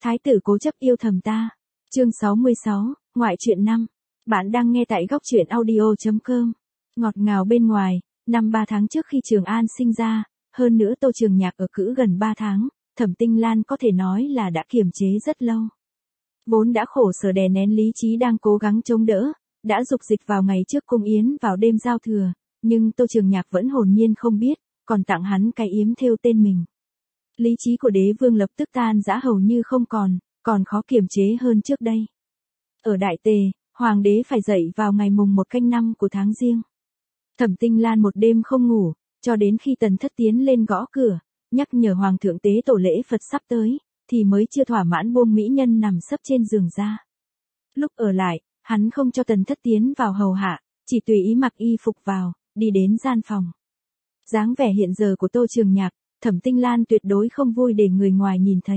Thái tử cố chấp yêu thầm ta. Chương 66, ngoại truyện 5. Bạn đang nghe tại góc truyện audio.com. Ngọt ngào bên ngoài, năm 3 tháng trước khi Trường An sinh ra, hơn nữa Tô Trường Nhạc ở cữ gần 3 tháng, Thẩm Tinh Lan có thể nói là đã kiềm chế rất lâu. Vốn đã khổ sở đè nén lý trí đang cố gắng chống đỡ, đã dục dịch vào ngày trước cung yến vào đêm giao thừa, nhưng Tô Trường Nhạc vẫn hồn nhiên không biết, còn tặng hắn cái yếm thêu tên mình. Lý trí của đế vương lập tức tan rã hầu như không còn khó kiềm chế hơn trước đây. Ở Đại Tề, hoàng đế phải dậy vào ngày mùng 1 canh 5 của tháng Giêng. Thẩm Tinh Lan một đêm không ngủ, cho đến khi Tần Thất tiến lên gõ cửa, nhắc nhở hoàng thượng tế tổ lễ Phật sắp tới, thì mới chưa thỏa mãn buông mỹ nhân nằm sấp trên giường ra. Lúc ở lại, hắn không cho Tần Thất tiến vào hầu hạ, chỉ tùy ý mặc y phục vào, đi đến gian phòng. Dáng vẻ hiện giờ của Tô Trường Nhạc, Thẩm Tinh Lan tuyệt đối không vui để người ngoài nhìn thấy.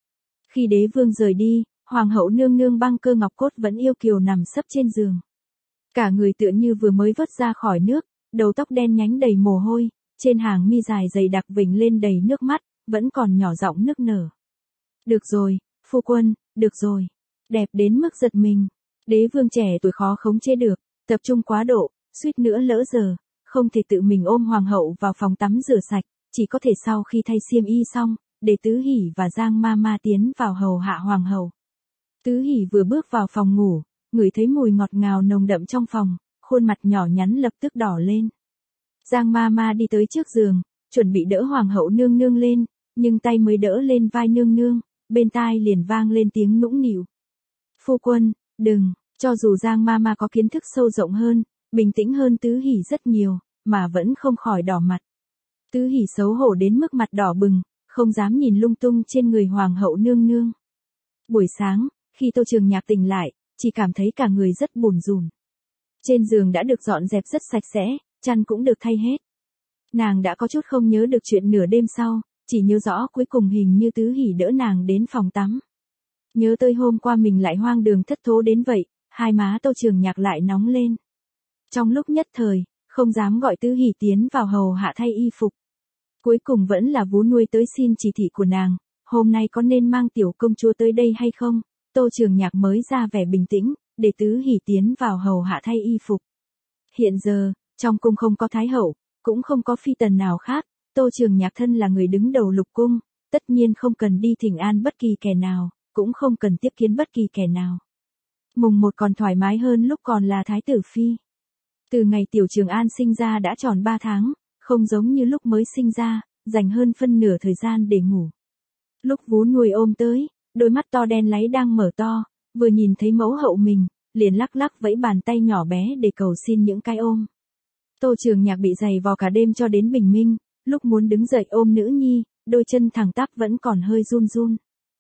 Khi đế vương rời đi, hoàng hậu nương nương băng cơ ngọc cốt vẫn yêu kiều nằm sấp trên giường. Cả người tựa như vừa mới vớt ra khỏi nước, đầu tóc đen nhánh đầy mồ hôi, trên hàng mi dài dày đặc vểnh lên đầy nước mắt, vẫn còn nhỏ giọng nức nở. Được rồi, phu quân, được rồi. Đẹp đến mức giật mình. Đế vương trẻ tuổi khó khống chế được, tập trung quá độ, suýt nữa lỡ giờ, không thể tự mình ôm hoàng hậu vào phòng tắm rửa sạch, chỉ có thể sau khi thay xiêm y xong, để Tứ Hỷ và Giang Mama tiến vào hầu hạ hoàng hậu. Tứ Hỷ vừa bước vào phòng ngủ, ngửi thấy mùi ngọt ngào nồng đậm trong phòng, khuôn mặt nhỏ nhắn lập tức đỏ lên. Giang Mama đi tới trước giường, chuẩn bị đỡ hoàng hậu nương nương lên, nhưng tay mới đỡ lên vai nương nương, bên tai liền vang lên tiếng nũng nịu. Phu quân, đừng, cho dù Giang Mama có kiến thức sâu rộng hơn, bình tĩnh hơn Tứ Hỷ rất nhiều, mà vẫn không khỏi đỏ mặt. Tứ Hỷ xấu hổ đến mức mặt đỏ bừng, không dám nhìn lung tung trên người hoàng hậu nương nương. Buổi sáng, khi Tô Trường Nhạc tỉnh lại, chỉ cảm thấy cả người rất bủn rủn. Trên giường đã được dọn dẹp rất sạch sẽ, chăn cũng được thay hết. Nàng đã có chút không nhớ được chuyện nửa đêm sau, chỉ nhớ rõ cuối cùng hình như Tứ Hỷ đỡ nàng đến phòng tắm. Nhớ tới hôm qua mình lại hoang đường thất thố đến vậy, hai má Tô Trường Nhạc lại nóng lên. Trong lúc nhất thời, không dám gọi Tứ Hỷ tiến vào hầu hạ thay y phục. Cuối cùng vẫn là vú nuôi tới xin chỉ thị của nàng, hôm nay có nên mang tiểu công chúa tới đây hay không? Tô Trường Nhạc mới ra vẻ bình tĩnh, để Tứ Hỷ tiến vào hầu hạ thay y phục. Hiện giờ, trong cung không có thái hậu, cũng không có phi tần nào khác, Tô Trường Nhạc thân là người đứng đầu lục cung, tất nhiên không cần đi thỉnh an bất kỳ kẻ nào, cũng không cần tiếp kiến bất kỳ kẻ nào. Mùng 1 còn thoải mái hơn lúc còn là thái tử phi. Từ ngày Tiểu Trường An sinh ra đã tròn 3 tháng, không giống như lúc mới sinh ra, dành hơn phân nửa thời gian để ngủ. Lúc vú nuôi ôm tới, đôi mắt to đen láy đang mở to, vừa nhìn thấy mẫu hậu mình, liền lắc lắc vẫy bàn tay nhỏ bé để cầu xin những cái ôm. Tô Trường Nhạc bị giày vò cả đêm cho đến bình minh, lúc muốn đứng dậy ôm nữ nhi, đôi chân thẳng tắp vẫn còn hơi run run.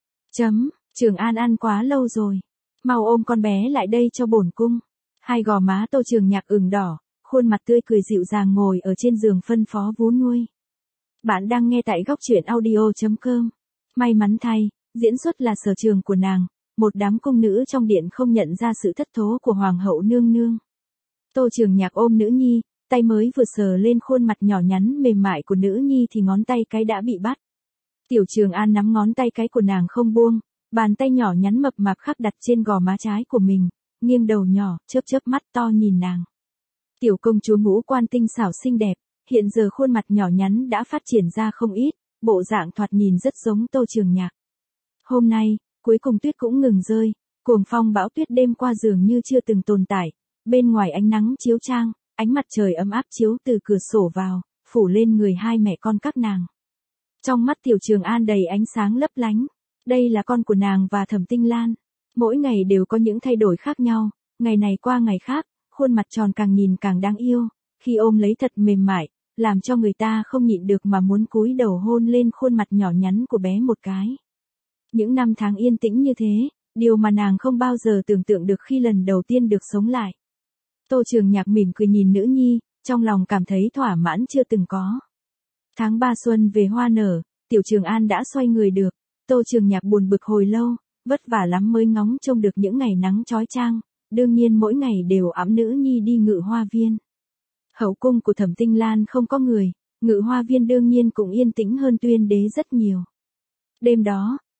Trường An ăn quá lâu rồi, mau ôm con bé lại đây cho bổn cung. Hai gò má Tô Trường Nhạc ửng đỏ, khuôn mặt tươi cười dịu dàng ngồi ở trên giường phân phó vú nuôi. Bạn đang nghe tại góc truyện audio.com. May mắn thay, diễn xuất là sở trường của nàng, một đám cung nữ trong điện không nhận ra sự thất thố của hoàng hậu nương nương. Tô Trường Nhạc ôm nữ nhi, tay mới vừa sờ lên khuôn mặt nhỏ nhắn mềm mại của nữ nhi thì ngón tay cái đã bị bắt. Tiểu Trường An nắm ngón tay cái của nàng không buông, bàn tay nhỏ nhắn mập mạp khắc đặt trên gò má trái của mình, nghiêng đầu nhỏ, chớp chớp mắt to nhìn nàng. Tiểu công chúa ngũ quan tinh xảo xinh đẹp, hiện giờ khuôn mặt nhỏ nhắn đã phát triển ra không ít, bộ dạng thoạt nhìn rất giống Tô Trường Nhạc. Hôm nay, cuối cùng tuyết cũng ngừng rơi, cuồng phong bão tuyết đêm qua dường như chưa từng tồn tại, bên ngoài ánh nắng chiếu chang, ánh mặt trời ấm áp chiếu từ cửa sổ vào, phủ lên người hai mẹ con các nàng. Trong mắt Tiểu Trường An đầy ánh sáng lấp lánh, đây là con của nàng và Thẩm Tinh Lan. Mỗi ngày đều có những thay đổi khác nhau, ngày này qua ngày khác, khuôn mặt tròn càng nhìn càng đáng yêu, khi ôm lấy thật mềm mại, làm cho người ta không nhịn được mà muốn cúi đầu hôn lên khuôn mặt nhỏ nhắn của bé một cái. Những năm tháng yên tĩnh như thế, điều mà nàng không bao giờ tưởng tượng được khi lần đầu tiên được sống lại. Tô Trường Nhạc mỉm cười nhìn nữ nhi, trong lòng cảm thấy thỏa mãn chưa từng có. Tháng 3 xuân về hoa nở, Tiểu Trường An đã xoay người được, Tô Trường Nhạc buồn bực hồi lâu, vất vả lắm mới ngóng trông được những ngày nắng chói chang, đương nhiên mỗi ngày đều ẵm nữ nhi đi ngự hoa viên. Hậu cung của Thẩm Tinh Lan không có người, ngự hoa viên đương nhiên cũng yên tĩnh hơn Tuyên Đế rất nhiều. Đêm đó,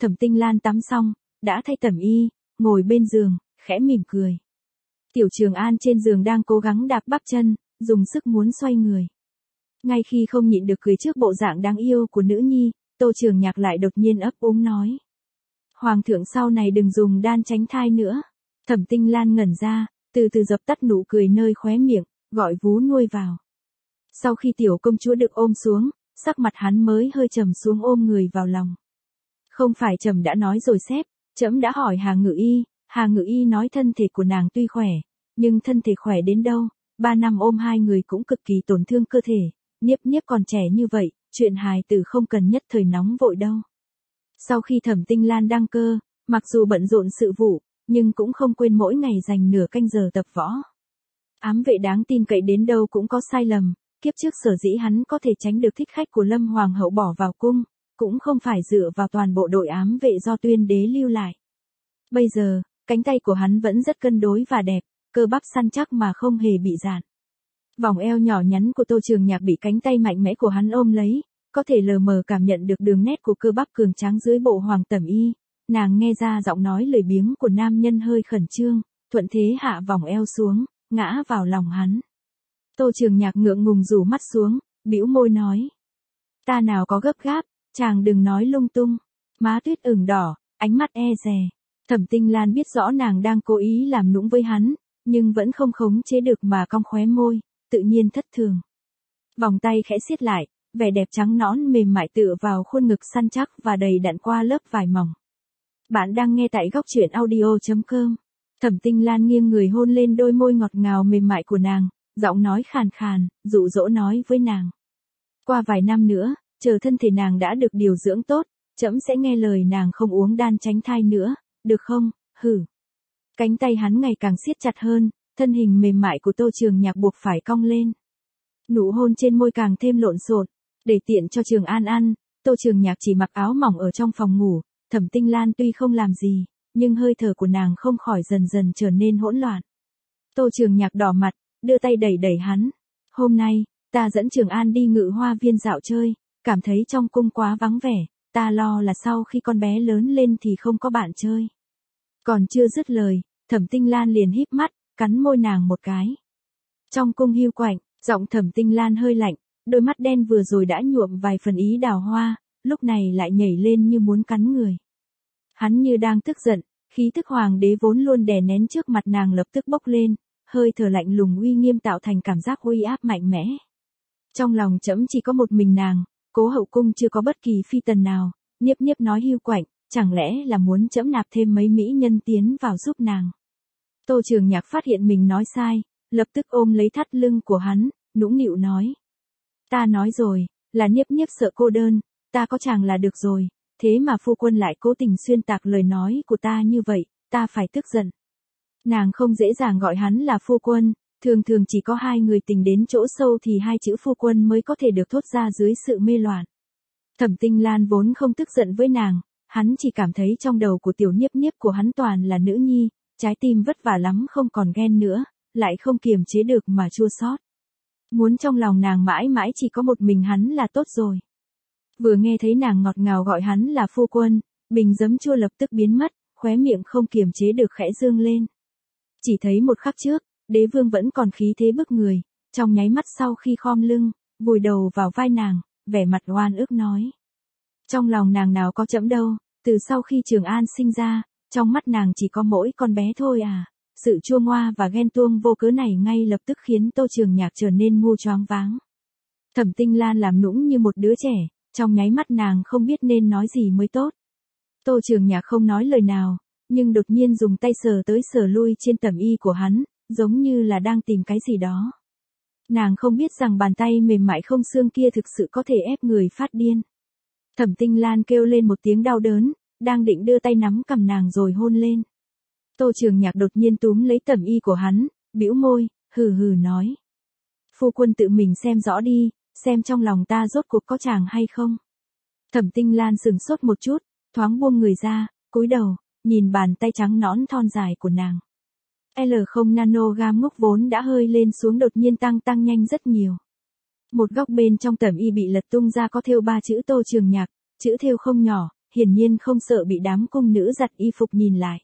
Thẩm Tinh Lan tắm xong, đã thay tẩm y, ngồi bên giường, khẽ mỉm cười. Tiểu Trường An trên giường đang cố gắng đạp bắp chân, dùng sức muốn xoay người. Ngay khi không nhịn được cười trước bộ dạng đáng yêu của nữ nhi, Tô Trường Nhạc lại đột nhiên ấp úng nói. Hoàng thượng sau này đừng dùng đan tránh thai nữa. Thẩm Tinh Lan ngẩn ra, từ từ dập tắt nụ cười nơi khóe miệng, gọi vú nuôi vào. Sau khi tiểu công chúa được ôm xuống, sắc mặt hắn mới hơi trầm xuống ôm người vào lòng. Không phải trẫm đã nói rồi sếp, trẫm đã hỏi Hà Ngự Y, Hà Ngự Y nói thân thể của nàng tuy khỏe, nhưng thân thể khỏe đến đâu, 3 năm ôm hai người cũng cực kỳ tổn thương cơ thể, Niếp Niếp còn trẻ như vậy, chuyện hài tử không cần nhất thời nóng vội đâu. Sau khi Thẩm Tinh Lan đăng cơ, mặc dù bận rộn sự vụ, nhưng cũng không quên mỗi ngày dành nửa canh giờ tập võ. Ám vệ đáng tin cậy đến đâu cũng có sai lầm, kiếp trước sở dĩ hắn có thể tránh được thích khách của Lâm Hoàng hậu bỏ vào cung, cũng không phải dựa vào toàn bộ đội ám vệ do Tuyên đế lưu lại. Bây giờ, cánh tay của hắn vẫn rất cân đối và đẹp, cơ bắp săn chắc mà không hề bị rạn. Vòng eo nhỏ nhắn của Tô Trường Nhạc bị cánh tay mạnh mẽ của hắn ôm lấy, có thể lờ mờ cảm nhận được đường nét của cơ bắp cường tráng dưới bộ hoàng tẩm y. Nàng nghe ra giọng nói lười biếng của nam nhân hơi khẩn trương, thuận thế hạ vòng eo xuống, ngã vào lòng hắn. Tô Trường Nhạc ngượng ngùng rủ mắt xuống, bĩu môi nói. Ta nào có gấp gáp, chàng đừng nói lung tung. Má Tuyết ửng đỏ, ánh mắt e dè. Thẩm Tinh Lan biết rõ nàng đang cố ý làm nũng với hắn, nhưng vẫn không khống chế được mà cong khóe môi, tự nhiên thất thường. Vòng tay khẽ siết lại, vẻ đẹp trắng nõn mềm mại tựa vào khuôn ngực săn chắc và đầy đặn qua lớp vải mỏng. Bạn đang nghe tại góc truyện audio.com. Thẩm Tinh Lan nghiêng người hôn lên đôi môi ngọt ngào mềm mại của nàng, giọng nói khàn khàn, dụ dỗ nói với nàng. Qua vài năm nữa, chờ thân thể nàng đã được điều dưỡng tốt, trẫm sẽ nghe lời nàng không uống đan tránh thai nữa, được không? Hử. Cánh tay hắn ngày càng siết chặt hơn, thân hình mềm mại của Tô Trường Nhạc buộc phải cong lên. Nụ hôn trên môi càng thêm lộn xộn, để tiện cho Trường An ăn, Tô Trường Nhạc chỉ mặc áo mỏng ở trong phòng ngủ, Thẩm Tinh Lan tuy không làm gì, nhưng hơi thở của nàng không khỏi dần dần trở nên hỗn loạn. Tô Trường Nhạc đỏ mặt, đưa tay đẩy đẩy hắn. Hôm nay, ta dẫn Trường An đi Ngự Hoa Viên dạo chơi, cảm thấy trong cung quá vắng vẻ, ta lo là sau khi con bé lớn lên thì không có bạn chơi. Còn chưa dứt lời, Thẩm Tinh Lan liền híp mắt, cắn môi nàng một cái. Trong cung hiu quạnh, giọng Thẩm Tinh Lan hơi lạnh, đôi mắt đen vừa rồi đã nhuộm vài phần ý đào hoa, lúc này lại nhảy lên như muốn cắn người. Hắn như đang tức giận, khí tức hoàng đế vốn luôn đè nén trước mặt nàng lập tức bốc lên, hơi thở lạnh lùng uy nghiêm tạo thành cảm giác uy áp mạnh mẽ. Trong lòng trẫm chỉ có một mình nàng, Cố hậu cung chưa có bất kỳ phi tần nào, Niếp Niếp nói hiu quạnh, chẳng lẽ là muốn trẫm nạp thêm mấy mỹ nhân tiến vào giúp nàng. Tô Trường Nhạc phát hiện mình nói sai, lập tức ôm lấy thắt lưng của hắn, nũng nịu nói. Ta nói rồi, là Niếp Niếp sợ cô đơn, ta có chàng là được rồi, thế mà phu quân lại cố tình xuyên tạc lời nói của ta như vậy, ta phải tức giận. Nàng không dễ dàng gọi hắn là phu quân, thường thường chỉ có hai người tình đến chỗ sâu thì hai chữ phu quân mới có thể được thốt ra dưới sự mê loạn. Thẩm Tinh Lan vốn không tức giận với nàng, hắn chỉ cảm thấy trong đầu của tiểu Niếp Niếp của hắn toàn là nữ nhi, trái tim vất vả lắm không còn ghen nữa, lại không kiềm chế được mà chua xót. Muốn trong lòng nàng mãi mãi chỉ có một mình hắn là tốt rồi. Vừa nghe thấy nàng ngọt ngào gọi hắn là phu quân, bình giấm chua lập tức biến mất, khóe miệng không kiềm chế được khẽ dương lên. Chỉ thấy một khắc trước, đế vương vẫn còn khí thế bức người, trong nháy mắt sau khi khom lưng, vùi đầu vào vai nàng, vẻ mặt oan ức nói. Trong lòng nàng nào có trẫm đâu, từ sau khi Trường An sinh ra, trong mắt nàng chỉ có mỗi con bé thôi à. Sự chua ngoa và ghen tuông vô cớ này ngay lập tức khiến Tô Trường Nhạc trở nên ngu choáng váng. Thẩm Tinh Lan làm nũng như một đứa trẻ, trong nháy mắt nàng không biết nên nói gì mới tốt. Tô Trường Nhạc không nói lời nào, nhưng đột nhiên dùng tay sờ tới sờ lui trên tẩm y của hắn, giống như là đang tìm cái gì đó. Nàng không biết rằng bàn tay mềm mại không xương kia thực sự có thể ép người phát điên. Thẩm Tinh Lan kêu lên một tiếng đau đớn, đang định đưa tay nắm cầm nàng rồi hôn lên. Tô Trường Nhạc đột nhiên túm lấy tẩm y của hắn, bĩu môi, hừ hừ nói. Phu quân tự mình xem rõ đi, xem trong lòng ta rốt cuộc có chàng hay không. Thẩm Tinh Lan sừng sốt một chút, thoáng buông người ra, cúi đầu, nhìn bàn tay trắng nõn thon dài của nàng. L0 nanogam ngốc vốn đã hơi lên xuống đột nhiên tăng nhanh rất nhiều. Một góc bên trong tẩm y bị lật tung ra có thêu 3 chữ Tô Trường Nhạc, chữ thêu không nhỏ, hiển nhiên không sợ bị đám cung nữ giặt y phục nhìn lại.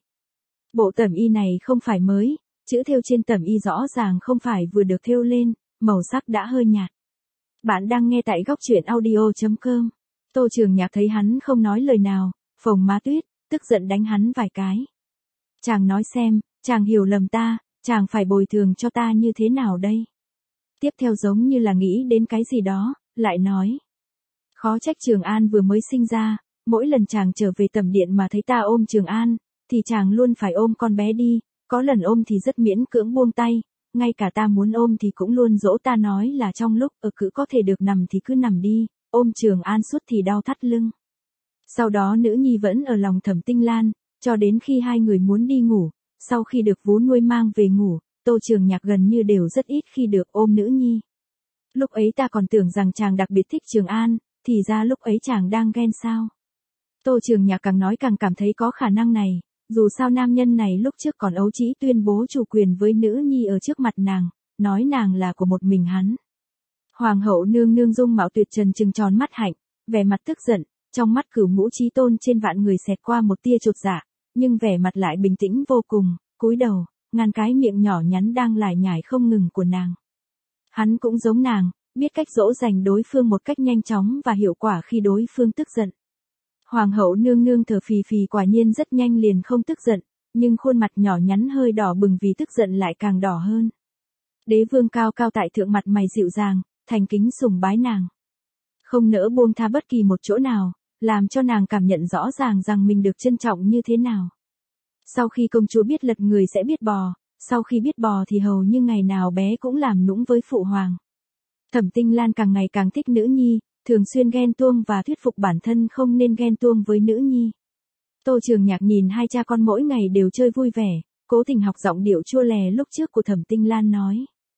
Bộ tẩm y này không phải mới, chữ thêu trên tẩm y rõ ràng không phải vừa được thêu lên, màu sắc đã hơi nhạt. Bạn đang nghe tại góc truyện audio.com. Tô Trường Nhạc thấy hắn không nói lời nào, phồng má Tuyết, tức giận đánh hắn vài cái. Chàng nói xem, chàng hiểu lầm ta, chàng phải bồi thường cho ta như thế nào đây? Tiếp theo giống như là nghĩ đến cái gì đó, lại nói. Khó trách Trường An vừa mới sinh ra, mỗi lần chàng trở về tẩm điện mà thấy ta ôm Trường An, thì chàng luôn phải ôm con bé đi, có lần ôm thì rất miễn cưỡng buông tay, ngay cả ta muốn ôm thì cũng luôn dỗ ta nói là trong lúc cứ có thể được nằm thì cứ nằm đi, ôm Trường An suốt thì đau thắt lưng. Sau đó nữ nhi vẫn ở lòng Thẩm Tinh Lan, cho đến khi hai người muốn đi ngủ, sau khi được vú nuôi mang về ngủ, Tô Trường Nhạc gần như đều rất ít khi được ôm nữ nhi. Lúc ấy ta còn tưởng rằng chàng đặc biệt thích Trường An, thì ra lúc ấy chàng đang ghen sao. Tô Trường Nhạc càng nói càng cảm thấy có khả năng này, dù sao nam nhân này lúc trước còn ấu trĩ tuyên bố chủ quyền với nữ nhi ở trước mặt nàng, nói nàng là của một mình hắn. Hoàng hậu nương nương dung mạo tuyệt trần trừng tròn mắt hạnh, vẻ mặt tức giận, trong mắt Cửu Ngũ Chí Tôn trên vạn người xẹt qua một tia chột dạ, nhưng vẻ mặt lại bình tĩnh vô cùng, cúi đầu, ngăn cái miệng nhỏ nhắn đang lải nhải không ngừng của nàng. Hắn cũng giống nàng, biết cách dỗ dành đối phương một cách nhanh chóng và hiệu quả khi đối phương tức giận. Hoàng hậu nương nương thở phì phì quả nhiên rất nhanh liền không tức giận, nhưng khuôn mặt nhỏ nhắn hơi đỏ bừng vì tức giận lại càng đỏ hơn. Đế vương cao cao tại thượng mặt mày dịu dàng, thành kính sùng bái nàng. Không nỡ buông tha bất kỳ một chỗ nào, làm cho nàng cảm nhận rõ ràng rằng mình được trân trọng như thế nào. Sau khi công chúa biết lật người sẽ biết bò, sau khi biết bò thì hầu như ngày nào bé cũng làm nũng với phụ hoàng. Thẩm Tinh Lan càng ngày càng thích nữ nhi, thường xuyên ghen tuông và thuyết phục bản thân không nên ghen tuông với nữ nhi. Tô Trường Nhạc nhìn hai cha con mỗi ngày đều chơi vui vẻ, cố tình học giọng điệu chua lè lúc trước của Thẩm Tinh Lan nói.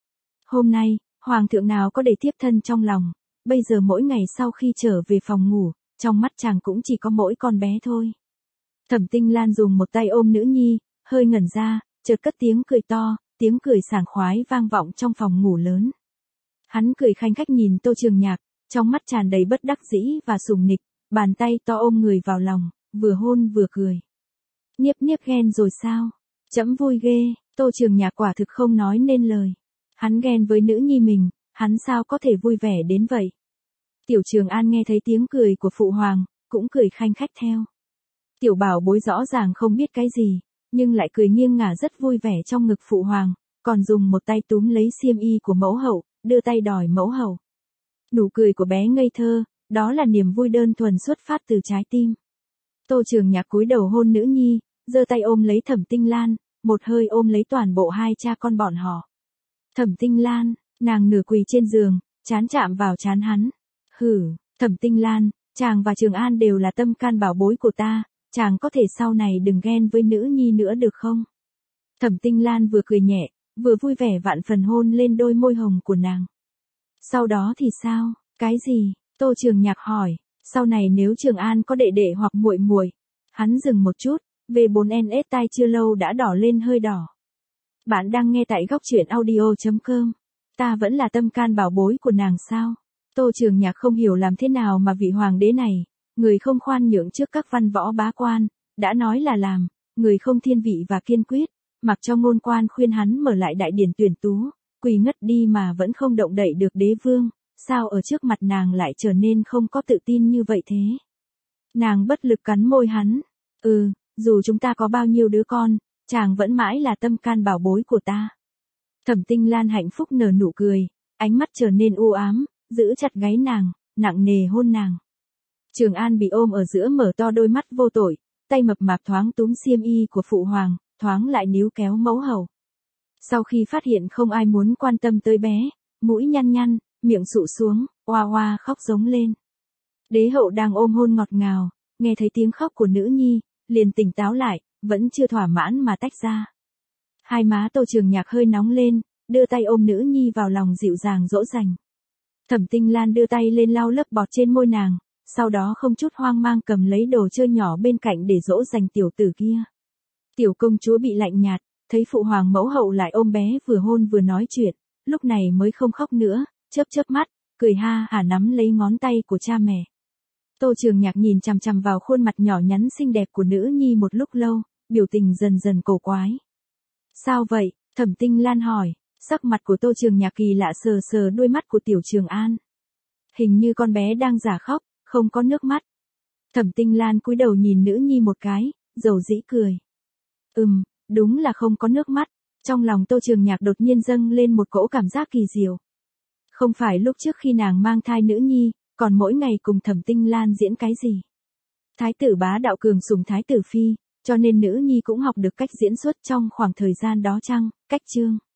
Hôm nay, hoàng thượng nào có để thiếp thân trong lòng, bây giờ mỗi ngày sau khi trở về phòng ngủ, trong mắt chàng cũng chỉ có mỗi con bé thôi. Thẩm Tinh Lan dùng một tay ôm nữ nhi, hơi ngẩn ra, chợt cất tiếng cười to, tiếng cười sảng khoái vang vọng trong phòng ngủ lớn. Hắn cười khanh khách nhìn Tô Trường Nhạc, trong mắt tràn đầy bất đắc dĩ và sùng nịch, bàn tay to ôm người vào lòng, vừa hôn vừa cười. Niếp niếp ghen rồi sao? Trẫm vui ghê, Tô Trường Nhạc quả thực không nói nên lời. Hắn ghen với nữ nhi mình, hắn sao có thể vui vẻ đến vậy? Tiểu Trường An nghe thấy tiếng cười của phụ hoàng, cũng cười khanh khách theo. Tiểu bảo bối rõ ràng không biết cái gì, nhưng lại cười nghiêng ngả rất vui vẻ trong ngực phụ hoàng, còn dùng một tay túm lấy xiêm y của mẫu hậu, đưa tay đòi mẫu hậu. Nụ cười của bé ngây thơ, đó là niềm vui đơn thuần xuất phát từ trái tim. Tô Trường Nhạc cúi đầu hôn nữ nhi, giơ tay ôm lấy Thẩm Tinh Lan, một hơi ôm lấy toàn bộ hai cha con bọn họ. Thẩm Tinh Lan, nàng nửa quỳ trên giường, trán chạm vào trán hắn. Hử, Thẩm Tinh Lan, chàng và Trường An đều là tâm can bảo bối của ta, chàng có thể sau này đừng ghen với nữ nhi nữa được không? Thẩm Tinh Lan vừa cười nhẹ, vừa vui vẻ vạn phần hôn lên đôi môi hồng của nàng. Sau đó thì sao? Cái gì? Tô Trường Nhạc hỏi. Sau này nếu Trường An có đệ đệ hoặc muội muội. Hắn dừng một chút, V4NS tai chưa lâu đã đỏ lên hơi đỏ. Bạn đang nghe tại góc truyện audio.com. Ta vẫn là tâm can bảo bối của nàng sao? Tô Trường Nhạc không hiểu làm thế nào mà vị hoàng đế này, người không khoan nhượng trước các văn võ bá quan, đã nói là làm, người không thiên vị và kiên quyết, mặc cho ngôn quan khuyên hắn mở lại đại điển tuyển tú, quỳ ngất đi mà vẫn không động đậy được đế vương, sao ở trước mặt nàng lại trở nên không có tự tin như vậy thế? Nàng bất lực cắn môi hắn, dù chúng ta có bao nhiêu đứa con, chàng vẫn mãi là tâm can bảo bối của ta. Thẩm Tinh Lan hạnh phúc nở nụ cười, ánh mắt trở nên u ám, giữ chặt gáy nàng, nặng nề hôn nàng. Trường An bị ôm ở giữa mở to đôi mắt vô tội, tay mập mạp thoáng túm xiêm y của phụ hoàng, thoáng lại níu kéo mẫu hậu. Sau khi phát hiện không ai muốn quan tâm tới bé, mũi nhăn nhăn, miệng sụ xuống, oa oa khóc giống lên. Đế hậu đang ôm hôn ngọt ngào, nghe thấy tiếng khóc của nữ nhi, liền tỉnh táo lại, vẫn chưa thỏa mãn mà tách ra. Hai má Tô Trường Nhạc hơi nóng lên, đưa tay ôm nữ nhi vào lòng dịu dàng dỗ dành. Thẩm Tinh Lan đưa tay lên lau lớp bọt trên môi nàng, sau đó không chút hoang mang cầm lấy đồ chơi nhỏ bên cạnh để dỗ dành tiểu tử kia. Tiểu công chúa bị lạnh nhạt, thấy phụ hoàng mẫu hậu lại ôm bé vừa hôn vừa nói chuyện, lúc này mới không khóc nữa, chớp chớp mắt, cười ha hả nắm lấy ngón tay của cha mẹ. Tô Trường Nhạc nhìn chằm chằm vào khuôn mặt nhỏ nhắn xinh đẹp của nữ nhi một lúc lâu, biểu tình dần dần cổ quái. Sao vậy? Thẩm Tinh Lan hỏi, sắc mặt của Tô Trường Nhạc kỳ lạ sờ sờ đuôi mắt của Tiểu Trường An. Hình như con bé đang giả khóc, không có nước mắt. Thẩm Tinh Lan cúi đầu nhìn nữ nhi một cái, dầu dĩ cười. Đúng là không có nước mắt. Trong lòng Tô Trường Nhạc đột nhiên dâng lên một cỗ cảm giác kỳ diệu. Không phải lúc trước khi nàng mang thai nữ nhi, còn mỗi ngày cùng Thẩm Tinh Lan diễn cái gì. Thái tử bá đạo cường sủng thái tử phi, cho nên nữ nhi cũng học được cách diễn xuất trong khoảng thời gian đó chăng, cách chương.